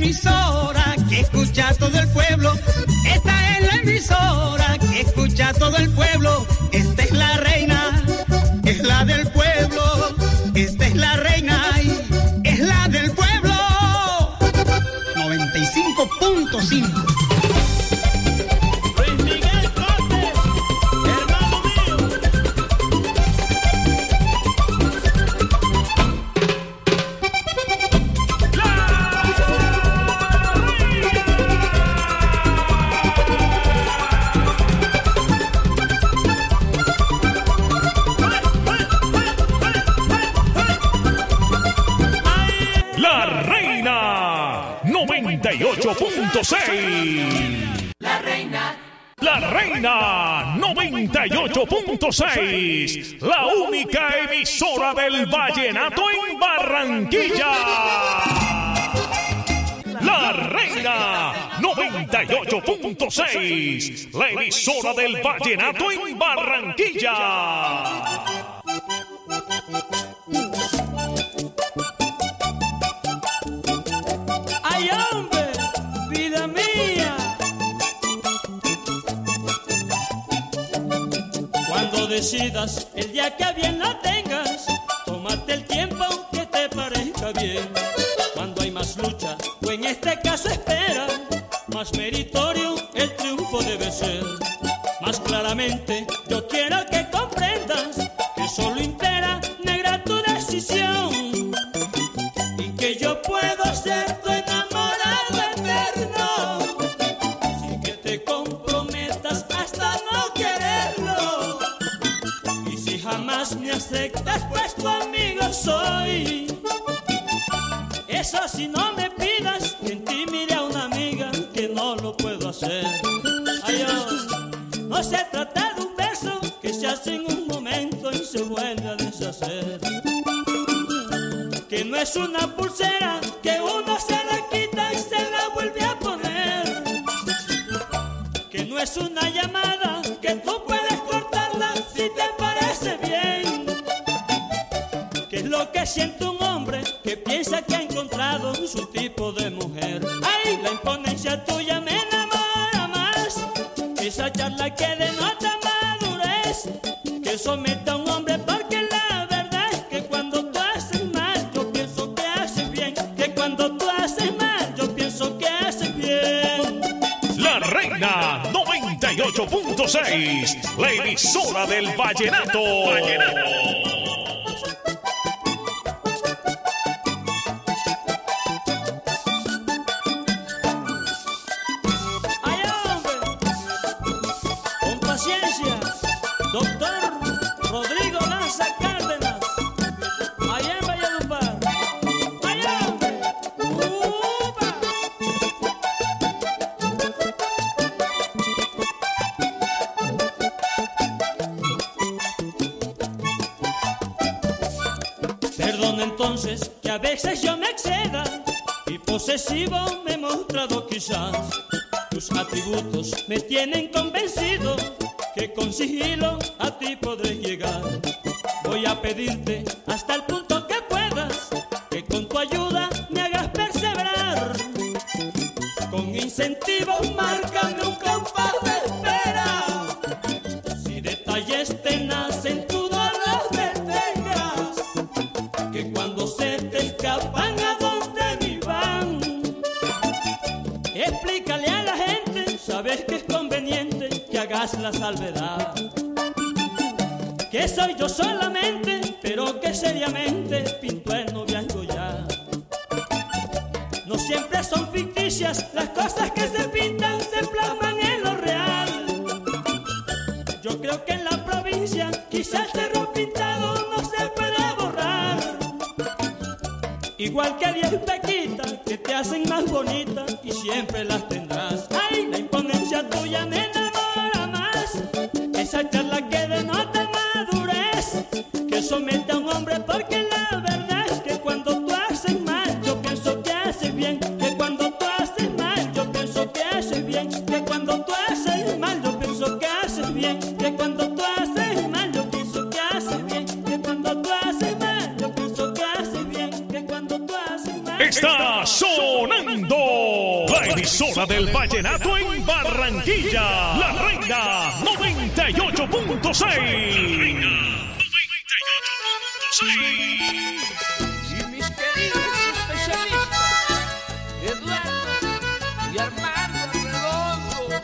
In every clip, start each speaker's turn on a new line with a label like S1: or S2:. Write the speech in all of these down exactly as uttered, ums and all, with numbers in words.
S1: emisora que escucha todo el pueblo. Esta es la emisora que escucha todo el pueblo. Esta es la reina, es la del pueblo. Esta es la reina y es la del pueblo. noventa y cinco punto cinco.
S2: noventa y ocho punto seis.
S3: La reina.
S2: La reina noventa y ocho punto seis. La única emisora del vallenato en Barranquilla. La reina noventa y ocho punto seis. La emisora del vallenato en Barranquilla.
S4: ¡Ay, hombre! ¡Vida mía! Cuando decidas, el día que bien la tengas, tómate el tiempo que te parezca bien. Cuando hay más lucha, o en este caso espera, más meritorio el triunfo debe ser. Más claramente, yo quiero que comprendas que solo impera negra tu decisión, y que yo puedo ser tu enamorado eterno, sin que te comprometas hasta no quererlo. Y si jamás me aceptas, pues tu amigo soy. Eso si no me pidas que en ti mire a una amiga, que no lo puedo hacer. Ay, oh, no se trata de un beso que se hace en un momento y se vuelve a deshacer. Que no es una pulsera que uno se la quita y se la vuelve a poner. Que no es una llamada que tú puedes cortarla si te parece bien. Que es lo que siente un hombre que piensa que ha encontrado su tipo de mujer. Ay, la imponencia tuya me enamora más, esa charla que denota madurez, que somete a un hombre, porque la verdad es que cuando tú haces mal, yo pienso que haces bien. Que cuando tú haces mal, yo pienso que haces bien.
S2: La reina noventa y ocho punto seis. La emisora del vallenato. Vallenato.
S4: Doctor Rodrigo Lanza Cárdenas, allá en Valledupar. ¡Allá, hombre! ¡Upa! Perdona entonces que a veces yo me exceda y posesivo me he mostrado quizás. Tus atributos me tienen convencido que con sigilo a ti podré llegar. Voy a pedirte hasta el punto que puedas, que con tu ayuda me hagas perseverar. Con incentivos márcame un compás de espera. Si detalles te nacen, tú no los detengas, que cuando se te escapan a donde ni van. Explícale a la gente, sabes que es conveniente que hagas la salvedad, que soy yo solamente, pero que seriamente pinto el noviazgo ya. No siempre son ficticias las cosas que se pintan, se plasman en lo real. Yo creo que en la provincia quizás el cerro pintado no se puede borrar. Igual que diez pequitas que te hacen más bonita y siempre las tendrás. Ay, la imponencia tuya me enamora más, esa charla que denota madurez, que somete a un hombre, porque la verdad es que cuando tú haces mal, yo pienso que haces bien. Que cuando tú haces mal, yo pienso que haces bien. Que cuando tú haces mal, yo pienso que haces bien. Que cuando tú haces mal, yo pienso que haces bien. Que cuando tú haces mal, yo pienso que haces bien. Que cuando tú haces
S2: Está sonando la emisora del vallenato en Barranquilla, La Reina noventa y ocho punto seis.
S3: Y mis queridos especialistas, Eduardo y Armando Redondo.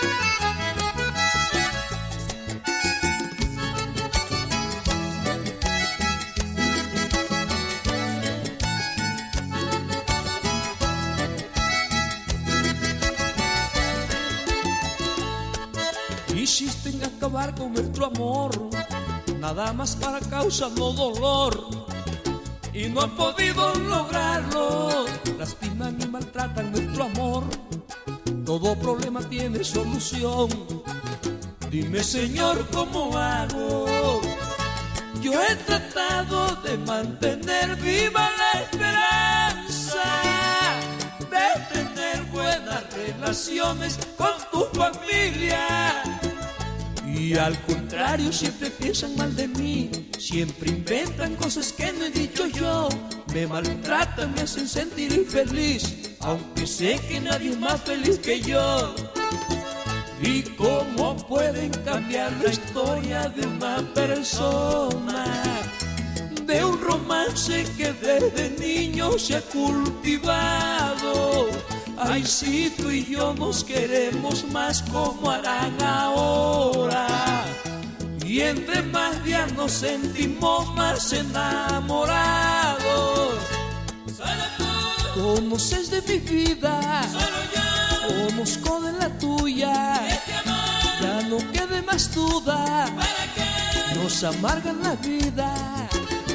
S3: Insisten en acabar con nuestro amor, nada más para causarnos dolor, y no han podido lograrlo. Lastiman y maltratan nuestro amor, todo problema tiene solución. Dime, Señor, ¿cómo hago? Yo he tratado de mantener viva la esperanza de tener buenas relaciones con tu familia, y al contrario siempre piensan mal de mí, siempre inventan cosas que no he dicho yo, me maltratan, me hacen sentir infeliz, aunque sé que nadie es más feliz que yo. ¿Y cómo pueden cambiar la historia de una persona, de un romance que desde niño se ha cultivado? Ay, si tú y yo nos queremos más, ¿cómo harán ahora? Y entre más días nos sentimos más enamorados. Solo tú conoces de mi vida, solo yo conozco de la tuya. Este amor ya no quede más duda, ¿para qué nos amargan la vida?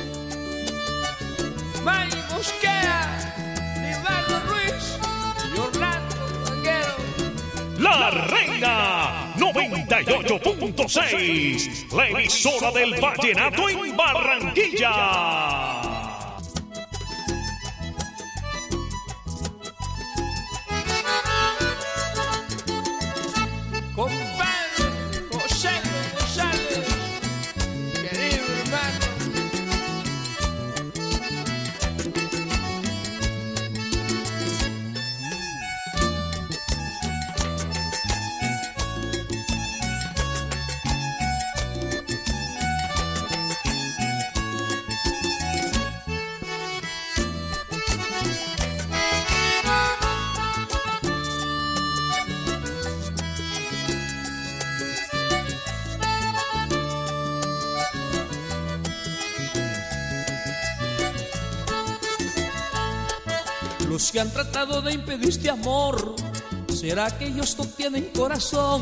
S3: May Mosquera, Rivaldo Ruiz y Orlando Manguero.
S2: La Reina noventa y ocho punto seis, la emisora del vallenato en Barranquilla.
S3: Compadre José González, querido hermano. Los que han tratado de impedir este amor, ¿será que ellos no tienen corazón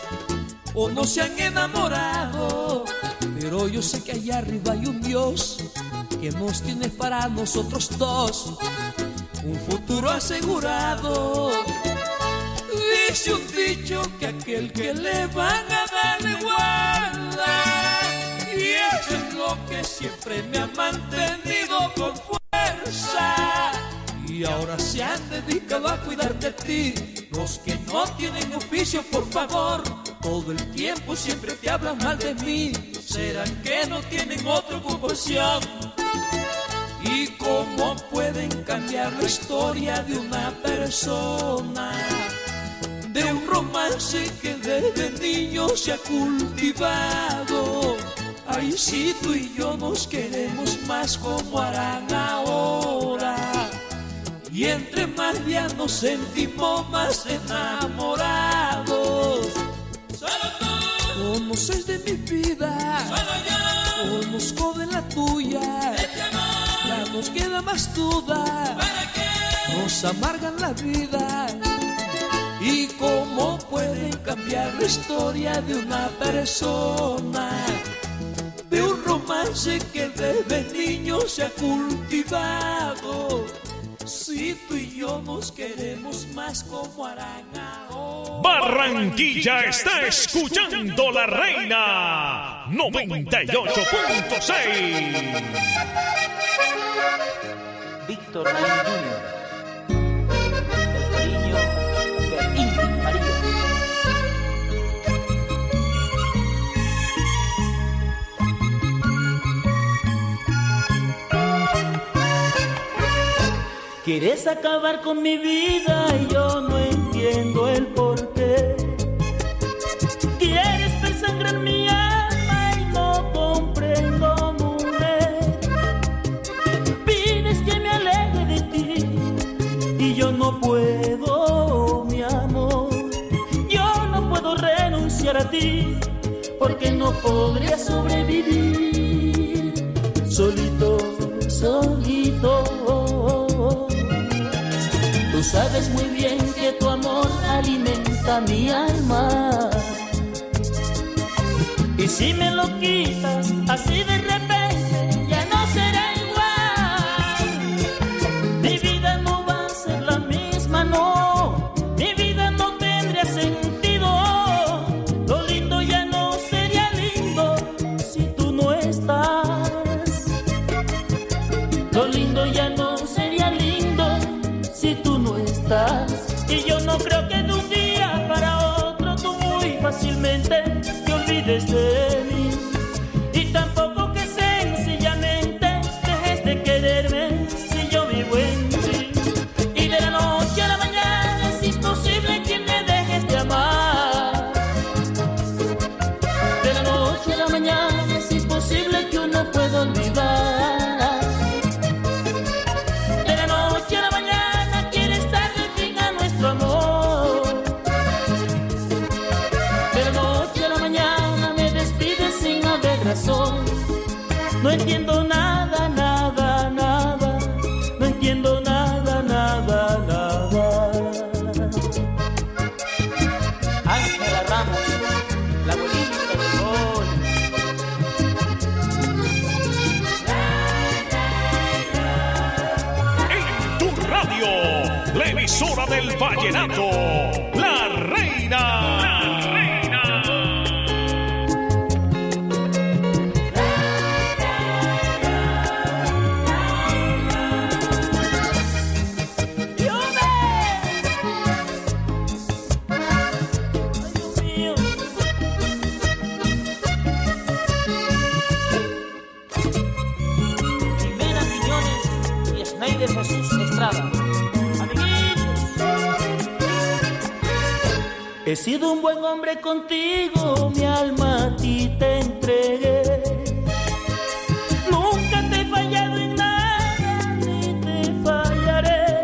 S3: o no se han enamorado? Pero yo sé que allá arriba hay un Dios que nos tiene para nosotros dos un futuro asegurado. Dice un dicho que aquel que le van a dar le guarda, y eso es lo que siempre me ha mantenido con fuerza. Y ahora se han dedicado a cuidar de ti los que no tienen oficio, por favor. Todo el tiempo siempre te hablan mal de mí, ¿serán que no tienen otra ocupación? ¿Y cómo pueden cambiar la historia de una persona, de un romance que desde niño se ha cultivado? Ay, si tú y yo nos queremos más, ¿cómo harán ahora? Y entre más días nos sentimos más enamorados. Solo tú conoces de mi vida, solo yo conozco de la tuya. Este amor ya nos queda más duda, ¿para qué nos amargan la vida? ¿Y cómo pueden cambiar la historia de una persona, de un romance que desde niño se ha cultivado? Si tú y yo nos queremos más, ¿cómo harán ahora?
S2: Barranquilla está escuchando La Reina noventa y ocho punto seis.
S5: Víctor Marín junior, el cariño de Ingrid María.
S6: Quieres acabar con mi vida y yo no entiendo el porqué. Quieres persangrar mi alma y no comprendo, mujer. Pides que me aleje de ti y yo no puedo, mi amor. Yo no puedo renunciar a ti porque no podría sobrevivir solito, solito. Tú sabes muy bien que tu amor alimenta mi alma. Y si me lo quitas así de repente, ya no será igual. Mi vida no va a ser la misma, no. Mi vida no tendría sentido. Lo lindo ya no sería lindo si tú no estás. Lo lindo ya no sería lindo si tú no estás. Y yo no creo que de un día para otro tú muy fácilmente te olvides de mí. Y tampoco que sencillamente dejes de quererme si yo vivo en ti. Y de la noche a la mañana es imposible que me dejes de amar. De la noche a la mañana es imposible que uno pueda olvidar. No entiendo nada, nada, nada. No entiendo nada, nada, nada.
S5: Ángela Ramos, la abuelita del gol.
S2: En tu radio, la emisora del vallenato, La Reina.
S5: De Jesús Estrada. Amiguitos.
S6: He sido un buen hombre contigo, mi alma a ti te entregué. Nunca te he fallado en nada, ni te fallaré.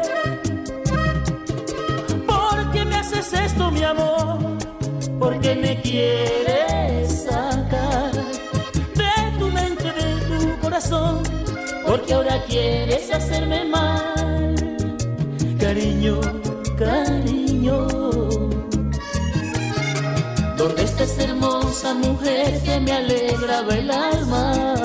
S6: ¿Por qué me haces esto, mi amor? Porque me quieres sacar de tu mente, de tu corazón. Porque ahora quieres hacerme mal, cariño, cariño. ¿Dónde está esa hermosa mujer que me alegraba el alma?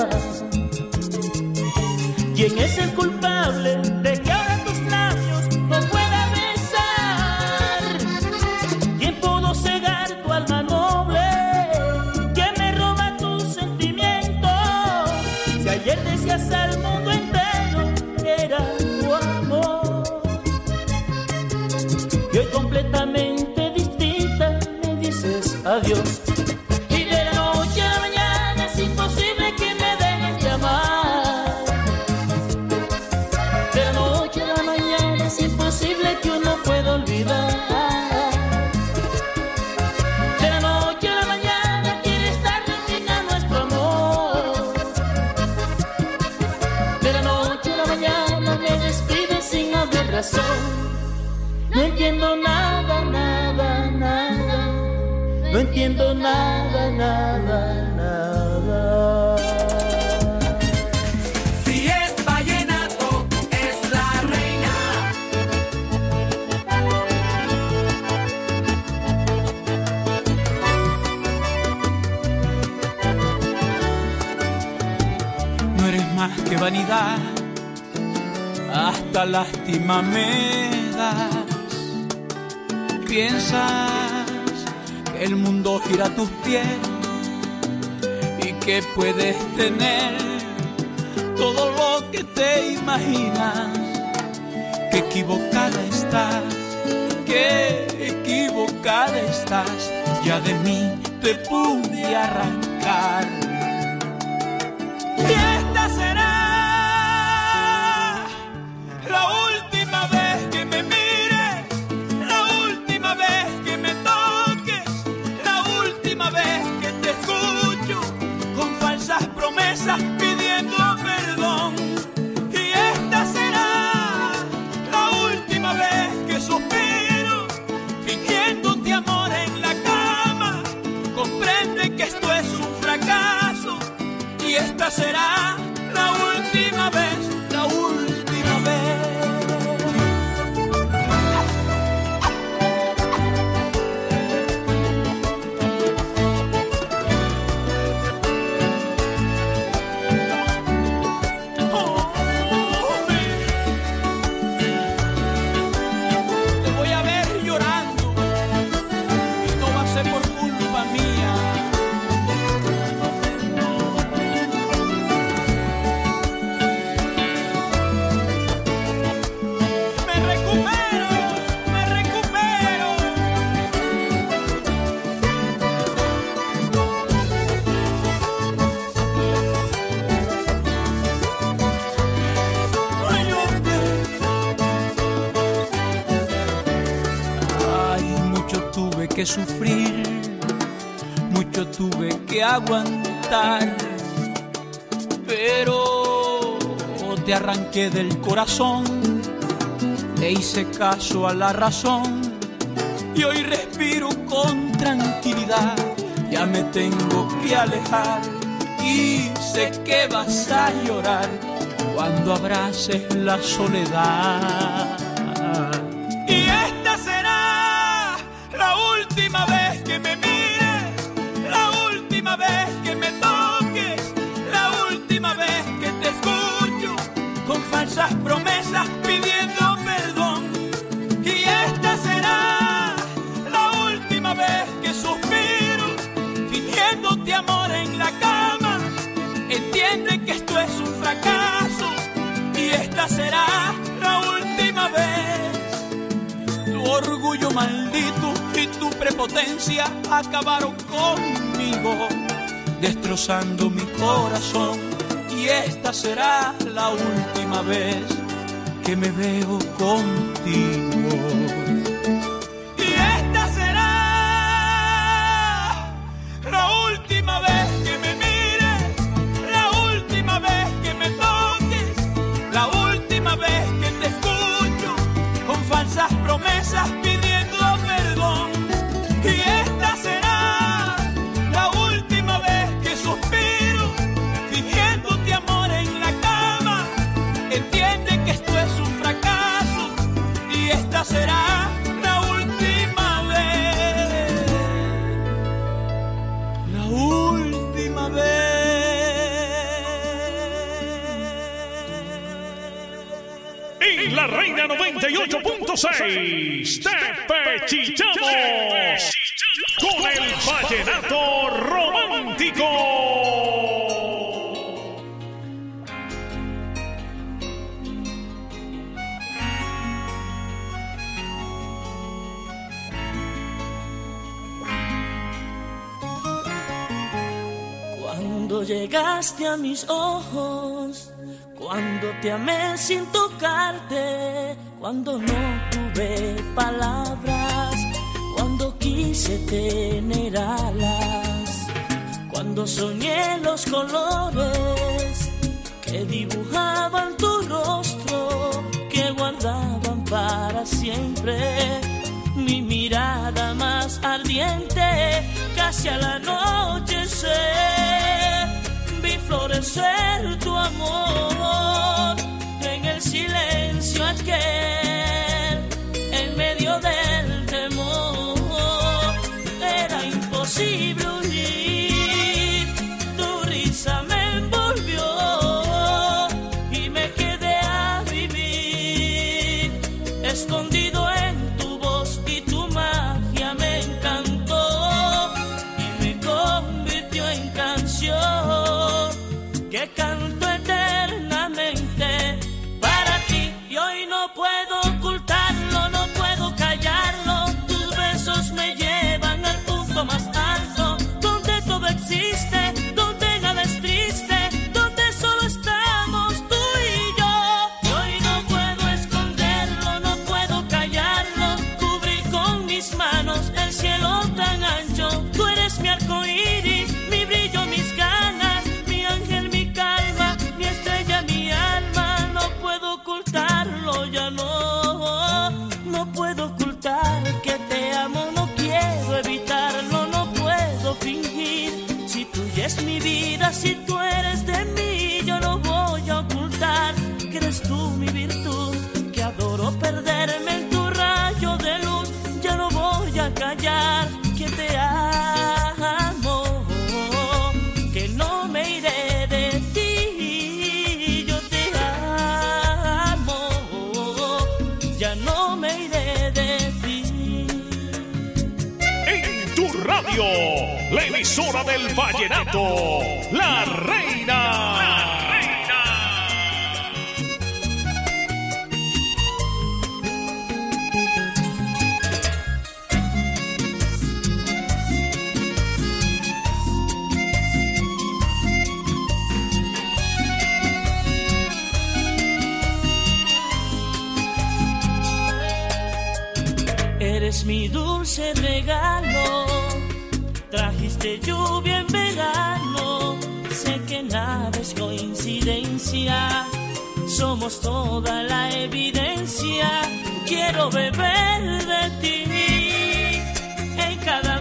S6: ¿Quién es el culpable de que ahora tus labios no pueda besar? ¿Quién pudo cegar tu alma noble que me roba tus sentimientos? Si ayer decías al mundo entero que era tu amor, y hoy completamente distinta me dices adiós. Y de la noche a la mañana es imposible que me dejes de amar. De la noche a la mañana es imposible que uno pueda olvidar. De la noche a la mañana quieres darle fin a nuestro amor. De la noche a la mañana me despides sin haber razón. No entiendo nada, nada, nada. No entiendo nada, nada, nada.
S1: Si es vallenato, es la reina.
S6: No eres más que vanidad, hasta lástima me das. Piensas que el mundo gira a tus pies y que puedes tener todo lo que te imaginas. Que equivocada estás, que equivocada estás. Ya de mí te pude arrancar. Y esta será la última
S3: que sufrir, mucho tuve que aguantar, pero te arranqué del corazón, te hice caso a la razón y hoy respiro con tranquilidad. Ya me tengo que alejar y sé que vas a llorar cuando abraces la soledad.
S1: Y esta será la última vez que me mires, la última vez que me toques, la última vez que te escucho con falsas promesas pidiendo perdón. Y esta será la última vez que suspiro fingiéndote amor en la cama. Entiende que esto es un fracaso y esta será la última vez. Tu orgullo maldito y tu prepotencia acabaron conmigo, destrozando mi corazón. Y esta será la última vez que me veo contigo. Y esta será la última vez que me mires, la última vez que me toques, la última vez que te escucho con falsas promesas pidiendo perdón. Y esta será la última vez que suspiro fingiéndote amor en la cama. Entiende que esto es un fracaso y esta será la última vez, la última vez.
S2: En La Reina noventa y ocho punto seis te pechichamos con el vallenato romántico.
S6: Cuando llegaste a mis ojos, cuando te amé sin tocarte, cuando no tuve palabras, cuando quise tener alas, cuando soñé los colores que dibujaban tu rostro, que guardaban para siempre mi mirada más ardiente. Casi al anochecer vi florecer tu amor en el silencio aquel, en medio del temor. Era imposible huir, tu risa me envolvió y me quedé a vivir escondido en tu voz y tu magia me encantó y me convirtió en canción que canto eternamente para ti. Y hoy no puedo ocultarlo, no puedo callarlo. Tus besos me llevan al punto más alto, donde todo existe, donde nada es triste, donde solo estamos tú y yo. Y hoy no puedo esconderlo, no puedo callarlo. Cubrí con mis manos el cielo tan ancho. Tú eres mi arco iris, mi brillo, mis ganas, mi ángel, mi calma, mi estrella, mi alma. No puedo ocultarlo, ya no, no puedo ocultar que te amo, no quiero evitarlo, no puedo fingir. Si tú ya es mi vida, si tú eres de mí, yo no voy a ocultar que eres tú mi virtud, que adoro perderme en tu rayo de luz. Ya no voy a callar que te amo, que no me iré de ti. Yo te amo, ya no me iré de ti.
S2: En tu radio, la emisora del vallenato, La Reina. La Reina.
S6: eres mi dulce regalo. Trajiste lluvia en verano. Sé que nada es coincidencia. Somos toda la evidencia. Quiero beber de ti en cada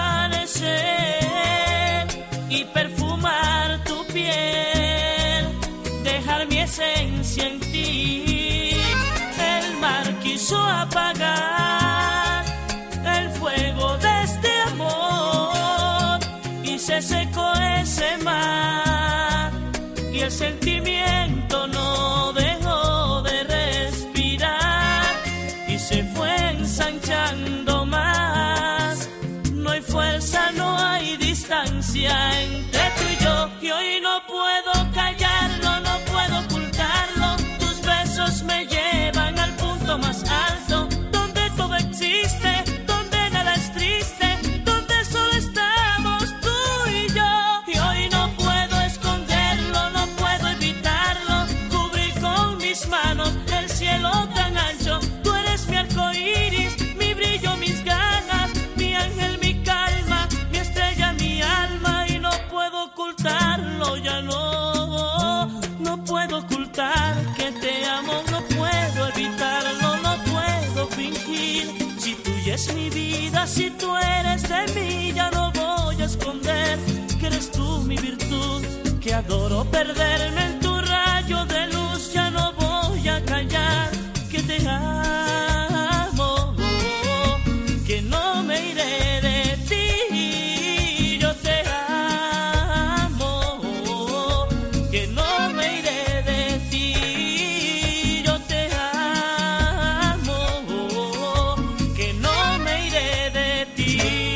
S6: amanecer y perfumar tu piel, dejar mi esencia en ti. El mar quiso apagar el fuego de este amor y se secó ese mar y el sentimiento no dejó de respirar y se fue ensanchando más. No hay fuerza, no hay distancia entre tú y yo y hoy no puedo callarlo, no puedo ocultarlo. Tus besos me llevan al punto más alto, donde todo existe, donde nada es triste, donde solo estamos tú y yo. Y hoy no puedo esconderlo, no puedo evitarlo, cubrir con mis manos el cielo tan ancho. Tú eres mi arco iris, mi brillo, mis ganas, mi ángel, mi calma, mi estrella, mi alma. Y no puedo ocultarlo, ya no, no puedo ocultar que te amo, no puedo evitarlo, no puedo fingir. Si tuya es mi vida, si tú eres de mí, ya no voy a esconder que eres tú mi virtud, que adoro perderme en tu rayo de luz. Ya no voy a callar que te amo, que no me iré de ti. Yo te amo, que no me iré de ti. Yo te amo, que no me iré de ti.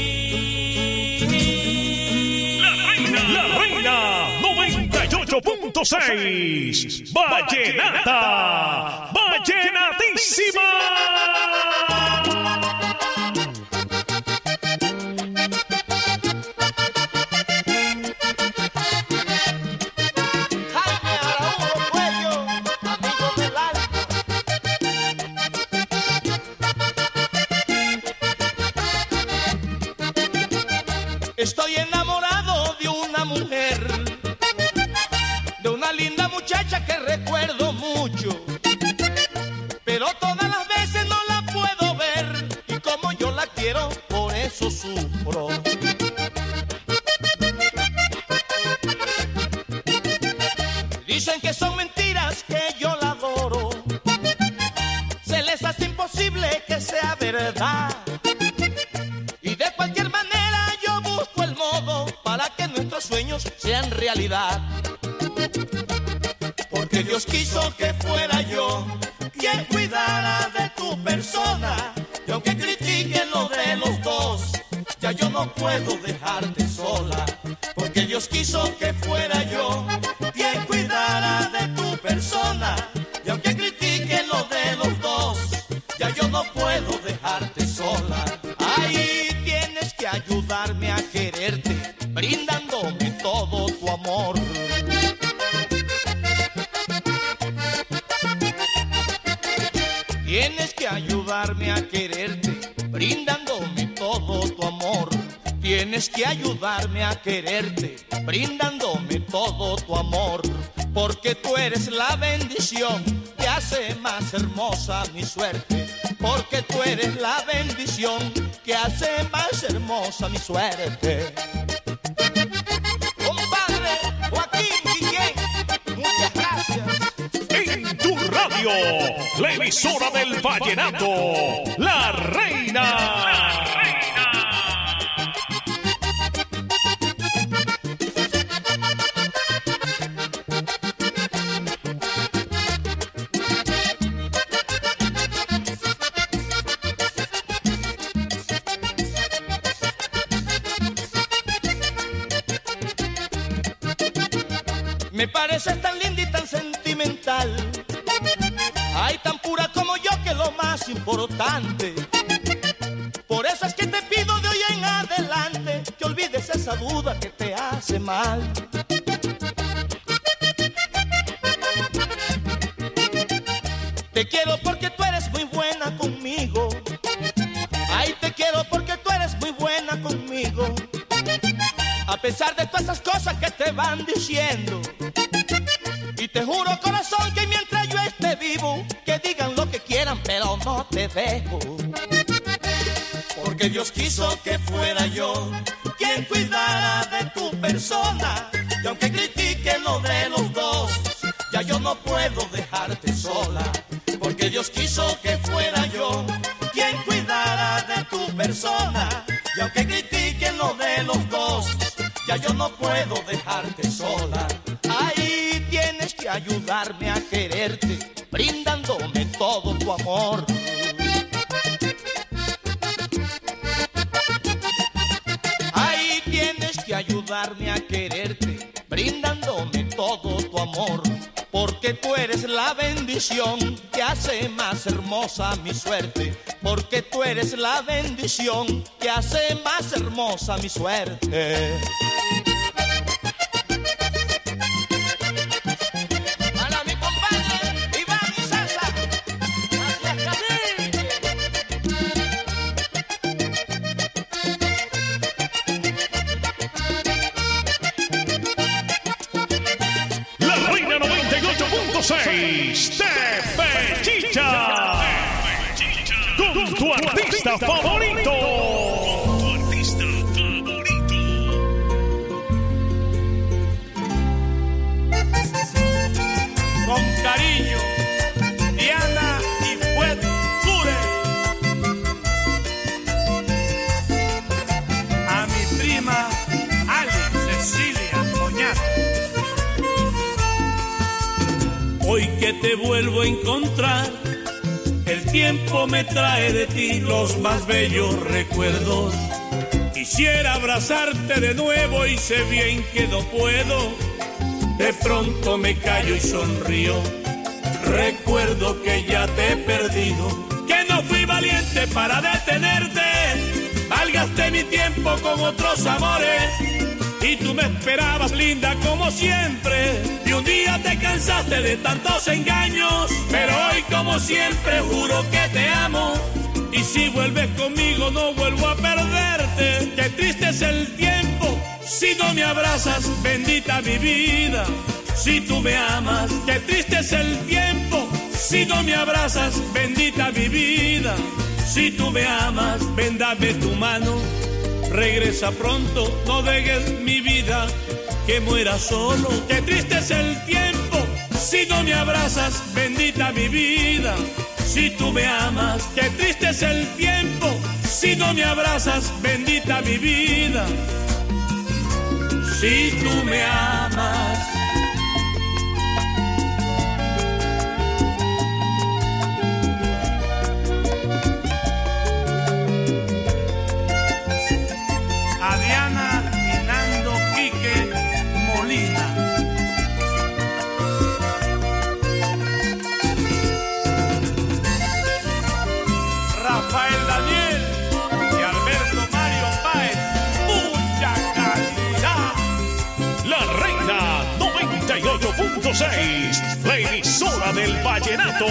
S2: La Reina noventa y ocho punto seis. Vallenata. Vallenatísima.
S7: Jaime Araújo Cuello, amigo del alma. Estoy enamorado de una mujer, de una linda muchacha que recuerdo mucho, pero todas las veces no la puedo ver y como yo la quiero, por eso sufro. Dicen que son mentiras, que yo la adoro, se les hace imposible que sea verdad y de cualquier manera yo busco el modo para que nuestros sueños sean realidad. Porque Dios quiso que fuera yo quien cuidara de tu persona y aunque critiquen lo de los dos, ya yo no puedo dejarte sola. Porque Dios quiso que fuera yo quien cuidara de tu persona y aunque critiquen lo de los dos, ya yo no puedo dejarte sola. Ahí tienes que ayudarme a quererte, brindándome todo tu amor. Tienes que ayudarme a quererte, brindándome todo tu amor. Tienes que ayudarme a quererte, brindándome todo tu amor. Porque tú eres la bendición que hace más hermosa mi suerte. Porque tú eres la bendición que hace más hermosa mi suerte. Compadre Joaquín Guillén, muchas gracias.
S2: En tu radio, la emisora del vallenato, La Reina. La Reina.
S7: Me pareces tan linda y tan sentimental, ay, tan pura como yo, que es lo más importante. Por eso es que te pido de hoy en adelante que olvides esa duda que te hace mal. Te quiero porque tú eres muy buena conmigo, ay, a pesar de todas esas cosas que te van diciendo. Y te juro, corazón, que mientras yo esté vivo, que digan lo que quieran, pero no te dejo. Porque Dios quiso que fuera yo quien cuidara de tu persona. Y aunque critiquen lo de los dos, ya yo no puedo dejarte sola. Porque Dios quiso que fuera yo quien cuidara de tu persona. Y aunque critiquen lo de los dos, ya yo no puedo dejarte sola. Ahí tienes que ayudarme a quererte, brindándome todo tu amor. Ahí tienes que ayudarme a quererte, brindándome todo tu amor. Porque tú eres la bendición que hace más hermosa mi suerte. Porque tú eres la bendición que hace más hermosa mi suerte. Para mi compadre Iván y Salsa. Gracias,
S2: La Reina noventa y ocho punto seis te fechicha con tu artista favorito. Tu artista favorito.
S8: Con cariño, Diana y Fuet Cure. A mi prima Alex Cecilia Moñat. Hoy que te vuelvo a encontrar, el tiempo me trae de ti los más bellos recuerdos. Quisiera abrazarte de nuevo y sé bien que no puedo. De pronto me callo y sonrío. Recuerdo que ya te he perdido, que no fui valiente para detenerte. Malgasté mi tiempo con otros amores y tú me esperabas linda como siempre. Y un día te cansaste de tantos engaños, pero hoy como siempre juro que te amo. Y si vuelves conmigo no vuelvo a perderte. Qué triste es el tiempo si no me abrazas, bendita mi vida. Si tú me amas, qué triste es el tiempo si no me abrazas, bendita mi vida. Si tú me amas, ven dame tu mano. Regresa pronto, no dejes mi vida que muera solo. Qué triste es el tiempo si no me abrazas, bendita mi vida. Si tú me amas, qué triste es el tiempo si no me abrazas, bendita mi vida. Si tú me amas. A Diana y Nando Quique Molina. Rafael Daniel y Alberto Mario Páez. Mucha calidad.
S2: La Reina noventa y ocho punto seis, la emisora del vallenato.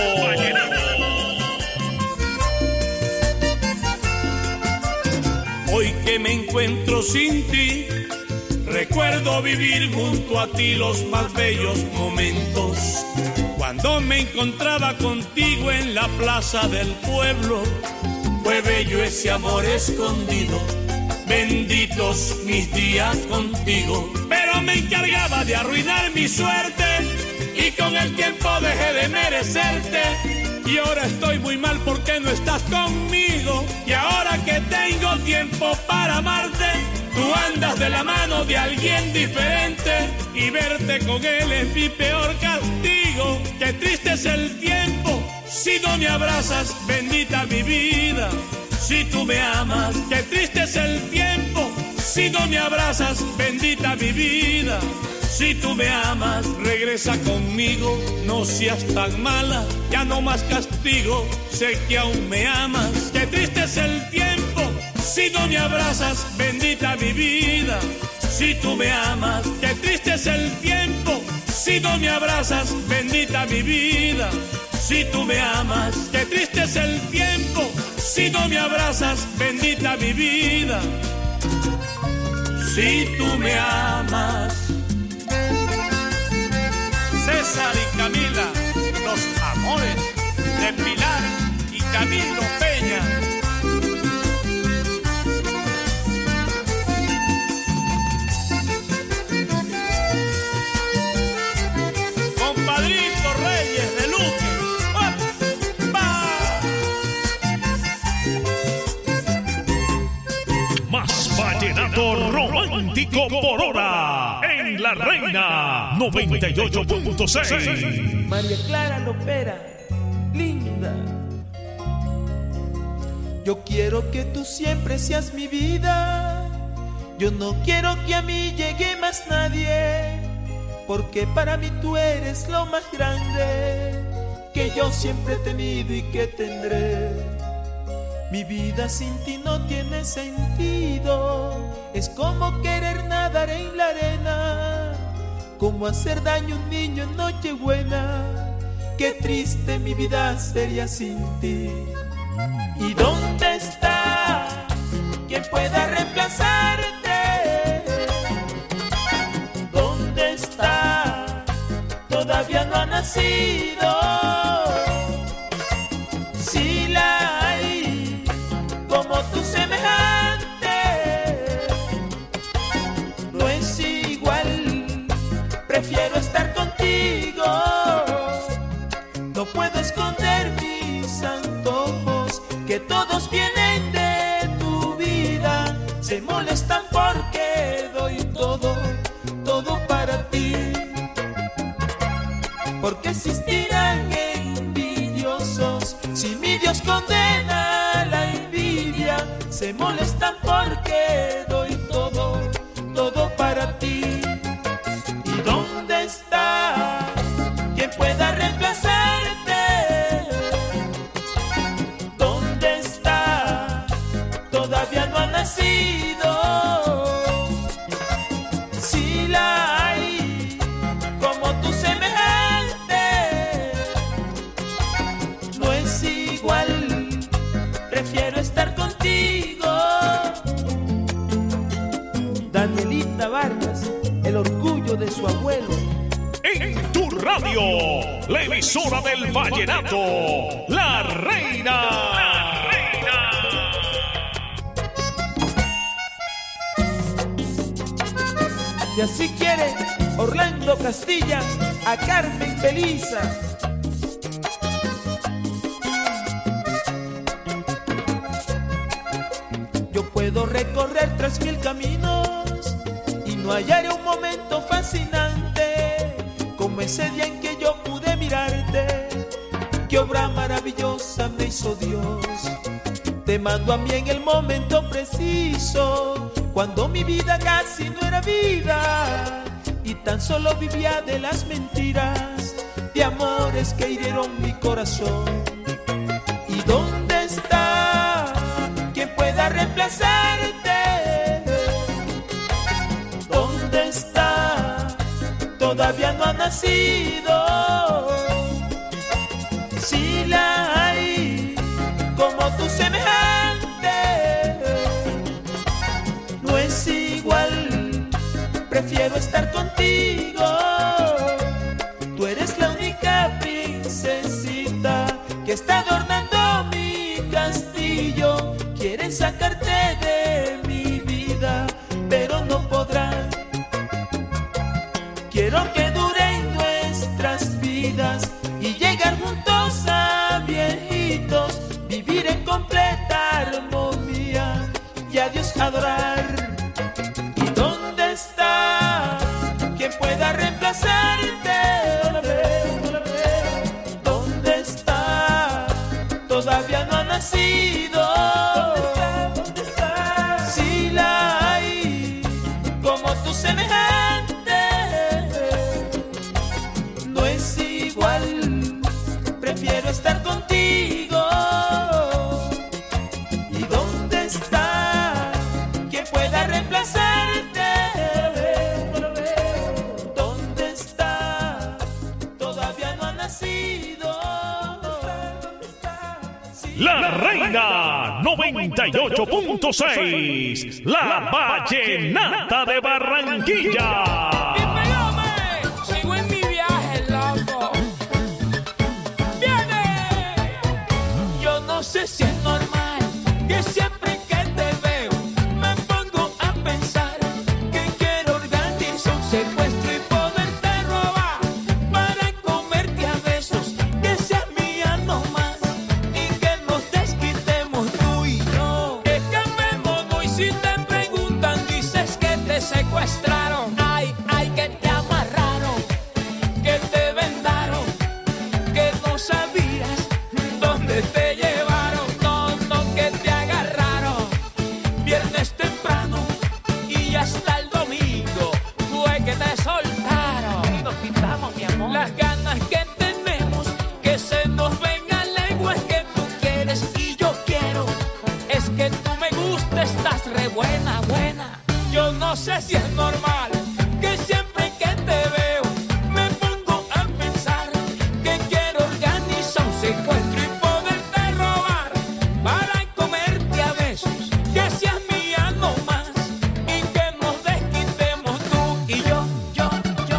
S8: Hoy que me encuentro sin ti, recuerdo vivir junto a ti los más bellos momentos. Cuando me encontraba contigo en la plaza del pueblo, fue bello ese amor escondido. Benditos mis días contigo, pero me encargaba de arruinar mi suerte y con el tiempo dejé de merecerte. Y ahora estoy muy mal porque no estás conmigo. Y ahora que tengo tiempo para amarte, tú andas de la mano de alguien diferente. Y verte con él es mi peor castigo. Qué triste es el tiempo si no me abrazas, bendita mi vida. Si tú me amas, qué triste es el tiempo si no me abrazas, bendita mi vida. Si tú me amas, regresa conmigo, no seas tan mala, ya no más castigo, sé que aún me amas. Qué triste es el tiempo si no me abrazas, bendita mi vida. Si tú me amas, qué triste es el tiempo si no me abrazas, bendita mi vida. Si tú me amas, qué triste es el tiempo si no me abrazas, bendita mi vida. si tú me amas. César y Camila, los amores de Pilar y Camilo Peña. Compadrito Reyes de Luque.
S2: Más vallenato romántico por hora en La Reina noventa y ocho punto seis.
S3: María Clara Lopera, linda.
S9: Yo quiero que tú siempre seas mi vida. Yo no quiero que a mí llegue más nadie, porque para mí tú eres lo más grande que yo siempre he tenido y que tendré. Mi vida sin ti no tiene sentido. Es como querer nadar en la arena, como hacer daño a un niño en Nochebuena. Qué triste mi vida sería sin ti. ¿Y dónde está quien pueda reemplazarte? ¿Dónde está? Todavía no ha nacido. Si la hay como tu semejante, no es igual, prefiero estar contigo. No puedo esconder mis antojos, que todos vienen de tu vida. Se molestan porque doy todo, todo para ti. Porque existirán envidiosos si mi Dios condena la envidia. Se molestan porque doy todo, todo para ti. ¿Y dónde está quien pueda reemplazarte? ¿Dónde está? Todavía no ha nacido. Si la hay como tu semejante, no es igual, prefiero estar contigo. Danielita Vargas, el orgullo de su abuelo.
S2: En tu radio, la emisora del vallenato, La Reina. La Reina.
S9: Y así quiere Orlando Castilla a Carmen Belisa. Yo puedo recorrer tres mil caminos y no hallaré un momento fascinante como ese día en que yo pude mirarte. Qué obra maravillosa me hizo Dios. Te mando a mí en el momento preciso, cuando mi vida casi no era vida y tan solo vivía de las mentiras, de amores que hirieron mi corazón. ¿Y dónde está quien pueda reemplazarte? ¿Dónde está? Todavía no ha nacido. Si la hay como tu semejante, no es igual, prefiero estar contigo. Tú eres la única princesita que está adornando mi castillo. Quieren sacarte de mi vida, pero no podrán. Quiero que duren nuestras vidas y llegar juntos a viejitos, vivir en completa armonía y a Dios adorar. ¿Y dónde está quien pueda reemplazarte? ¿Dónde está? Todavía no ha nacido. ¿Dónde está? Si la hay como tu semejante, no es igual, prefiero estar contigo. ¿Y dónde está quien pueda reemplazarte? ¿Dónde está? Todavía no ha nacido.
S2: La Reina noventa y ocho punto seis, la vallenata de Barranquilla.
S3: Sigo en mi viaje, loco. ¡Viene! Yo no sé si es normal que siempre que te veo me pongo a pensar que quiero organizar un secuestro y poderte robar para comerte a besos, que seas mía nomás y que nos desquitemos tú y yo. Es que me mono y si te preguntan dices que te secuestraron. Ay, ay, que te amarraron, que te vendaron, que no sabías dónde te llevaron. No, no, que te agarraron viernes temprano y hasta el domingo fue que te soltaron.
S5: Y nos quitamos, mi amor.
S3: Las ganas que tenemos que se nos venga lengua es que tú quieres y yo quiero. Es que tú me gustas, estás re buena, buena. Yo no sé si es normal que siempre que te veo me pongo a pensar que quiero organizar un secuestro y poderte robar para comerte a besos, que seas mía nomás y que nos desquitemos tú y yo, yo, yo.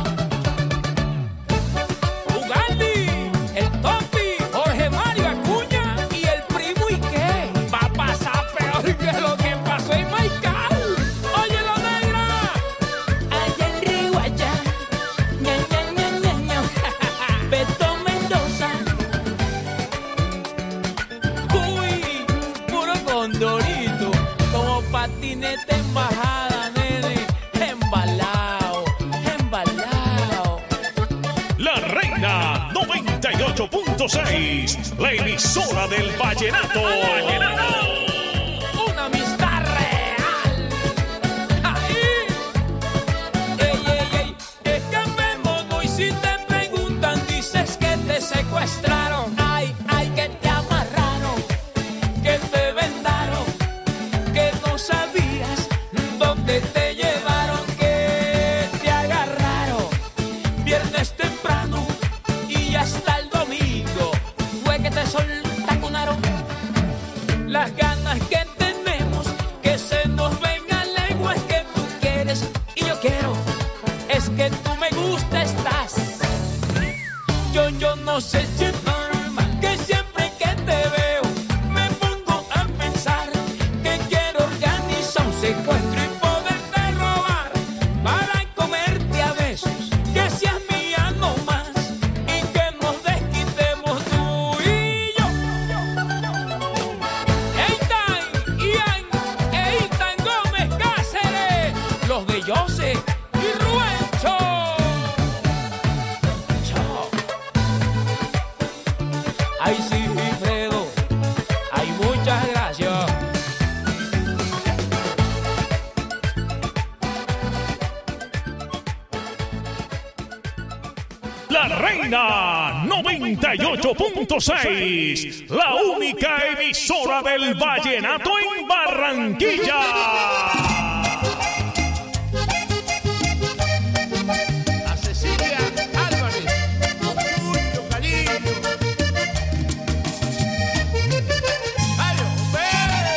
S3: Ugaldi, el Topi, Jorge Mario Acuña y el primo Ike. Va a pasar peor que lo que pasó en Maicao. Oye, lo negra, allá en Río, allá, ña, ña, ña, ña, ña. Beto Mendoza, uy, puro condorito, como patinete en bajada, nene, embalao, embalao.
S2: La Reina noventa y ocho punto seis, la emisora del vallenato.
S3: Una amistad real. Ahí. Ey, ey, ey. Es que me mono y si te preguntan dices que te secuestraron. Ay, ay, que te amarraron, que te vendaron, que no sabías dónde te llevaron, que te agarraron viernes temprano y hasta el domingo fue que te soltacunaron. Las ganas que tenemos que se nos venga lengua es que tú quieres y yo quiero. Es que tú me gustas, estás. Yo, yo no sé si es normal que siempre que te veo me pongo a pensar que quiero organizar un secuestro y poderte robar para comerte a besos, que seas mía nomás y que nos desquitemos tú y yo. Eitan, Ian, Eitan Gómez Cáceres, los de Jose y Ruencho. Chao. Ay, sí, Fredo. Ay, muchas gracias.
S2: La Reina noventa y ocho punto seis, la única emisora del vallenato en Barranquilla.
S8: A Cecilia Álvarez, con mucho cariño. ¡Ay, hombre!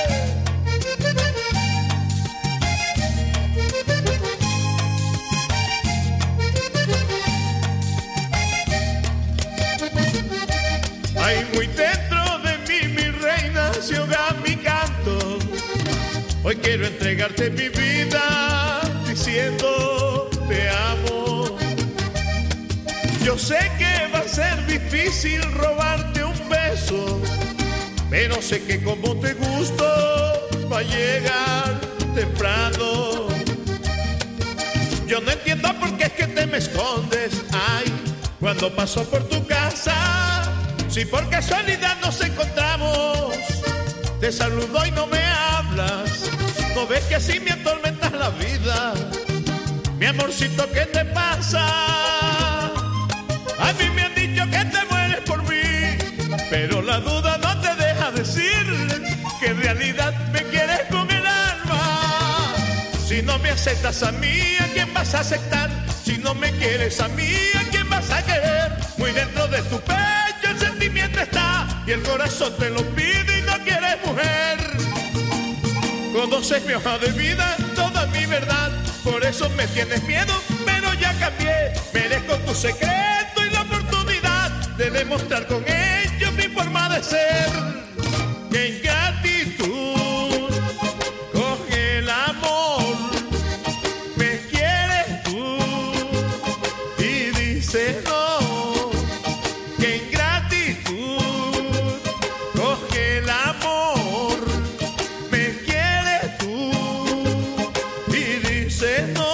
S8: Ay, muy dentro de mí, mi reina, se ahoga mi canto. Hoy quiero entregarte mi vida diciendo te amo. Yo sé que va a ser difícil robarte un beso, pero sé que como te gusto va a llegar temprano. Yo no entiendo por qué es que te me escondes, ay, cuando paso por tu casa. Si por casualidad nos encontramos, te saludo y no me hablas. ¿No ves que así me atormentas la vida? Mi amorcito, ¿qué te pasa? A mí me han dicho que te mueres por mí, pero la duda no te deja decir que en realidad me quieres con el alma. Si no me aceptas a mí, ¿a quién vas a aceptar? Si no me quieres a mí, ¿a quién vas a querer? Muy dentro de tu pecho el sentimiento está,
S10: y el corazón te lo pide y no quieres mujer. Conoces mi hoja de vida, toda mi verdad, por eso me tienes miedo, pero ya cambié. Merezco tu secreto y la oportunidad de demostrar con ellos mi forma de ser. Que en gratitud con el amor me quieres tú y dices no. Que en gratitud coge el amor me quieres tú y dices no.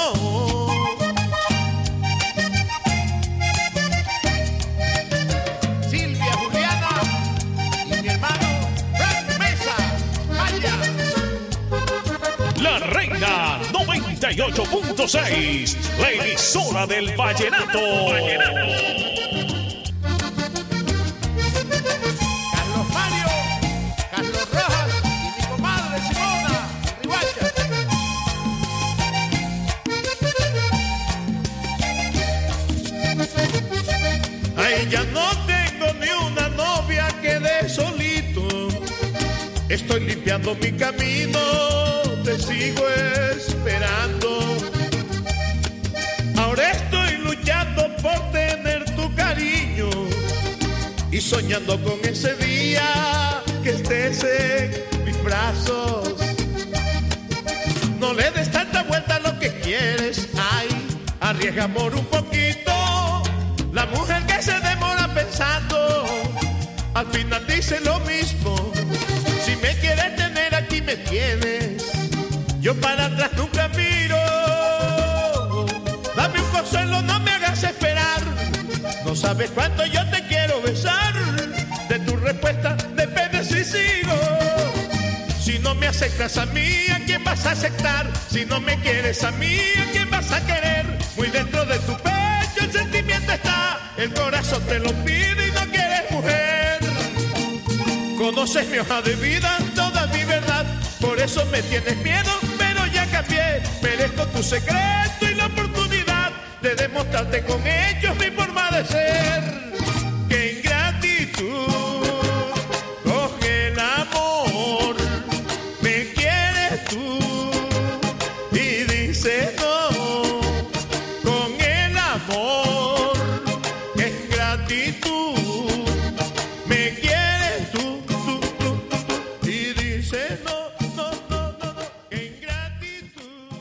S10: Silvia, Juliana y mi hermano Frank Mesa, vaya.
S2: La Reina noventa y ocho punto seis, la emisora del vallenato.
S10: Carlos Mario, Carlos Rojas y mi comadre Simona Ribacha. Ay, ya no tengo ni una novia que dé solito. Estoy limpiando mi camino, te sigo esperando. Ahora estoy luchando por tener tu cariño y soñando con ese día que estés en mis brazos. No le des tanta vuelta a lo que quieres, ay, arriesga amor un poquito. La mujer que se demora pensando, al final dice lo mismo. Si me quieres tener aquí me tienes, yo para atrás nunca miro. Dame un consuelo, no me hagas esperar. No sabes cuánto yo te quiero besar. De tu respuesta depende si sigo. Si no me aceptas a mí, ¿a quién vas a aceptar? Si no me quieres a mí, ¿a quién vas a querer? Muy dentro de tu pecho el sentimiento está, el corazón te lo pide y no quieres mujer. Conoces mi hoja de vida, toda mi verdad, por eso me tienes miedo, pero ya cambié. Merezco tu secreto y la oportunidad de demostrarte con hechos mi forma de ser. Que en gratitud coge el amor, me quieres tú y dices no. Con el amor en gratitud me quieres tú, tú, tú, tú, tú y dices no, no, no, no, no, en gratitud.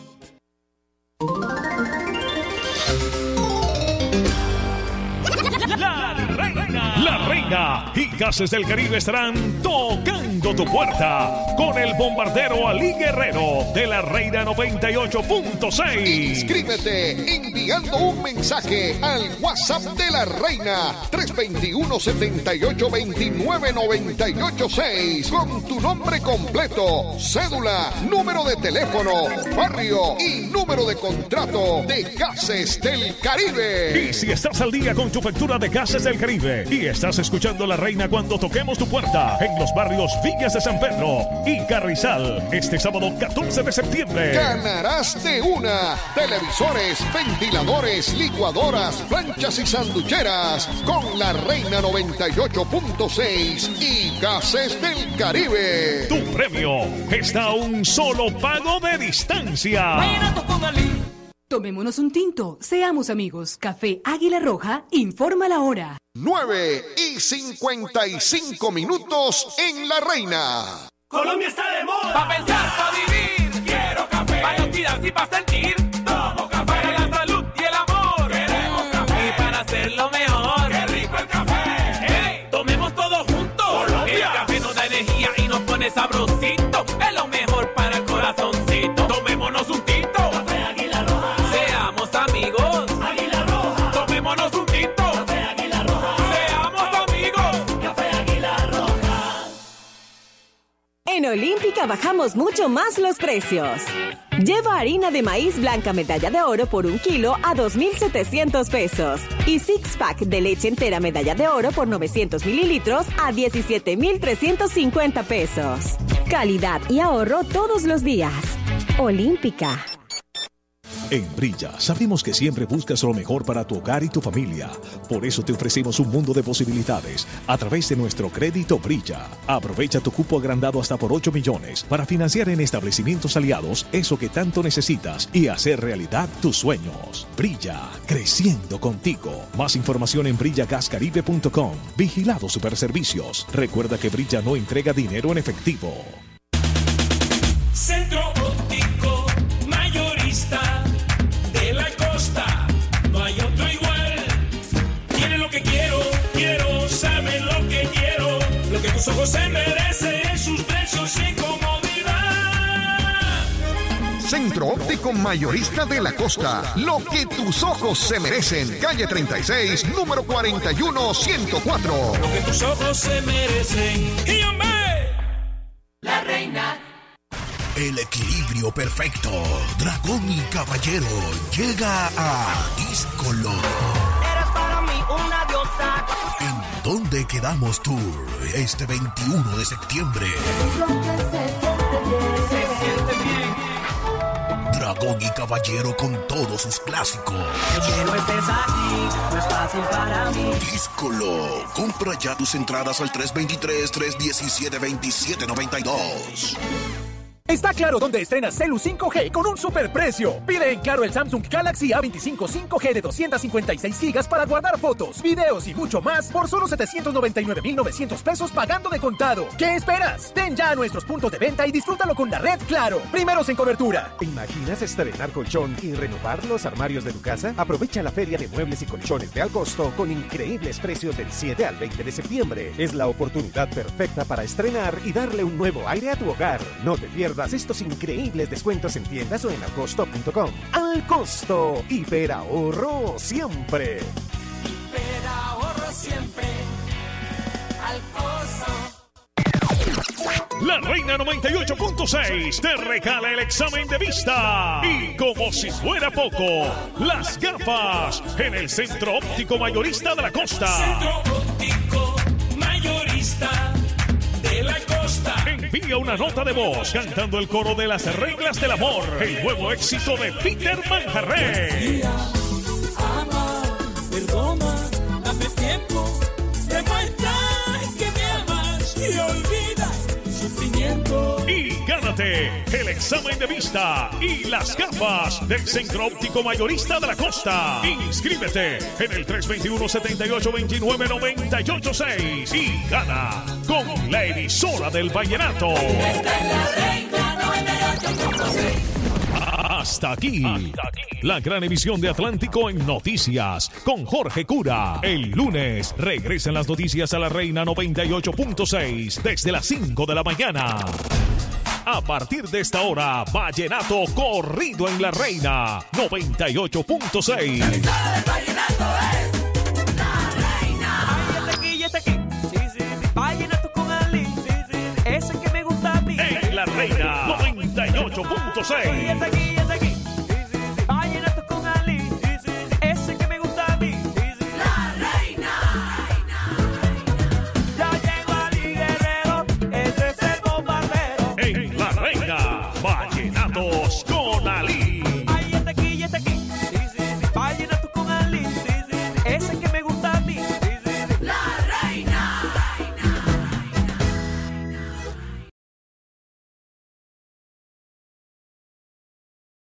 S2: La Reina. La Reina y Gases del Caribe estarán tocando tu puerta con el bombardero Ali Guerrero de La Reina noventa y ocho punto seis.
S11: Inscríbete enviando un mensaje al WhatsApp de La Reina tres dos uno, siete ocho, dos nueve, nueve ocho seis con tu nombre completo, cédula, número de teléfono, barrio y número de contrato de Gases del Caribe.
S2: Y si estás al día con tu factura de Gases del Caribe y estás escuchando La Reina cuando toquemos tu puerta en los barrios Villas de San Pedro y Carrizal este sábado catorce de septiembre,
S11: ganarás de una televisores, ventiladores, licuadoras, planchas y sanducheras con La Reina noventa y ocho punto seis y Gases del Caribe.
S2: Tu premio está a un solo pago de distancia.
S12: Tomémonos un tinto, seamos amigos. Café Águila Roja informa la hora.
S11: nueve y cincuenta y cinco minutos en La Reina.
S13: Colombia está de moda. Pa' pensar, pa' vivir. Quiero café. Para cuidarse y pa' sentir. Tomo café. Para la salud y el amor. Queremos café. Y para hacerlo mejor. Qué rico el café. Hey, tomemos todos juntos. Colombia. El café nos da energía y nos pone sabrosito. Es lo mejor para el corazoncito. Tomémonos un tinto. Café Águila Roja. Seamos amigos. Águila Roja. Tomémonos un tinto. Café Águila Roja. Seamos amigos. Café Águila Roja.
S14: En Olímpica bajamos mucho más los precios. Lleva harina de maíz blanca medalla de oro por un kilo a dos mil setecientos pesos. Y six pack de leche entera medalla de oro por novecientos mililitros a diecisiete mil trescientos cincuenta pesos. Calidad y ahorro todos los días. Olímpica.
S2: En Brilla sabemos que siempre buscas lo mejor para tu hogar y tu familia. Por eso te ofrecemos un mundo de posibilidades a través de nuestro crédito Brilla. Aprovecha tu cupo agrandado hasta por ocho millones para financiar en establecimientos aliados eso que tanto necesitas y hacer realidad tus sueños. Brilla, creciendo contigo. Más información en brilla gas caribe punto com. Vigilado Superservicios. Recuerda que Brilla no entrega dinero en efectivo.
S8: Centro Óptico Mayorista de la Costa, no hay otro igual. Tiene lo que quiero, quiero, sabe lo que quiero, lo que tus ojos se merecen en sus precios y comodidad.
S11: Centro Óptico Mayorista de la Costa, lo que tus ojos se merecen. Calle treinta y seis, número cuarenta y uno, ciento cuatro.
S8: Lo que tus ojos se merecen. ¡Y hombre!
S15: La Reina.
S16: El equilibrio perfecto. Dragón y Caballero llega a Díscolo.
S15: Eres para mí una diosa.
S16: ¿En dónde quedamos tour? Este veintiuno de septiembre.
S15: Se siente bien.
S16: Dragón y Caballero con todos sus clásicos.
S15: Que no estés aquí, no es fácil para mí.
S16: Díscolo. Compra ya tus entradas al tres dos tres, tres uno siete, dos siete nueve dos.
S17: Está claro dónde estrenas Celu cinco G con un superprecio. Pide en Claro el Samsung Galaxy A veinticinco cinco G de doscientos cincuenta y seis gigas para guardar fotos, videos y mucho más por solo setecientos noventa y nueve mil novecientos pesos pagando de contado. ¿Qué esperas? Ven ya a nuestros puntos de venta y disfrútalo con la red Claro. Primeros en cobertura.
S18: ¿Te imaginas estrenar colchón y renovar los armarios de tu casa? Aprovecha la Feria de Muebles y Colchones de Al Costo con increíbles precios del siete al veinte de septiembre. Es la oportunidad perfecta para estrenar y darle un nuevo aire a tu hogar. No te pierdas estos increíbles descuentos en tiendas o en alcosto punto com. Al Costo, hiperahorro siempre.
S15: Hiperahorro siempre. Al Costo.
S2: La Reina noventa y ocho punto seis te regala el examen de vista. Y como si fuera poco, las gafas en el Centro Óptico Mayorista de la Costa.
S8: Centro Óptico Mayorista de la Costa.
S2: Envía una nota de voz cantando el coro de Las Reglas del Amor, el nuevo éxito de Peter Manjarré.
S3: Ama, perdona, dame tiempo, demuestra que me amas y olvida el sufrimiento.
S2: Y gánate el examen de vista y las gafas del Centro Óptico Mayorista de la Costa. Inscríbete en el tres dos uno, siete ocho, dos nueve nueve ocho seis y gana con la emisora del vallenato.
S15: Esta es la Reina noventa y ocho punto seis.
S2: Hasta aquí, Hasta aquí, la gran emisión de Atlántico en Noticias con Jorge Cura. El lunes regresan las noticias a la Reina noventa y ocho punto seis desde las cinco de la mañana. A partir de esta hora, Vallenato corrido en la Reina noventa y ocho punto seis.
S15: La emisora del vallenato es la Reina.
S3: Ay, está aquí, ya está aquí. Sí, sí, sí. Vallenato con Ali. Sí, sí. Ese que me gusta a mí.
S2: En la Reina noventa y ocho punto seis.
S3: Ya está aquí, ya está aquí.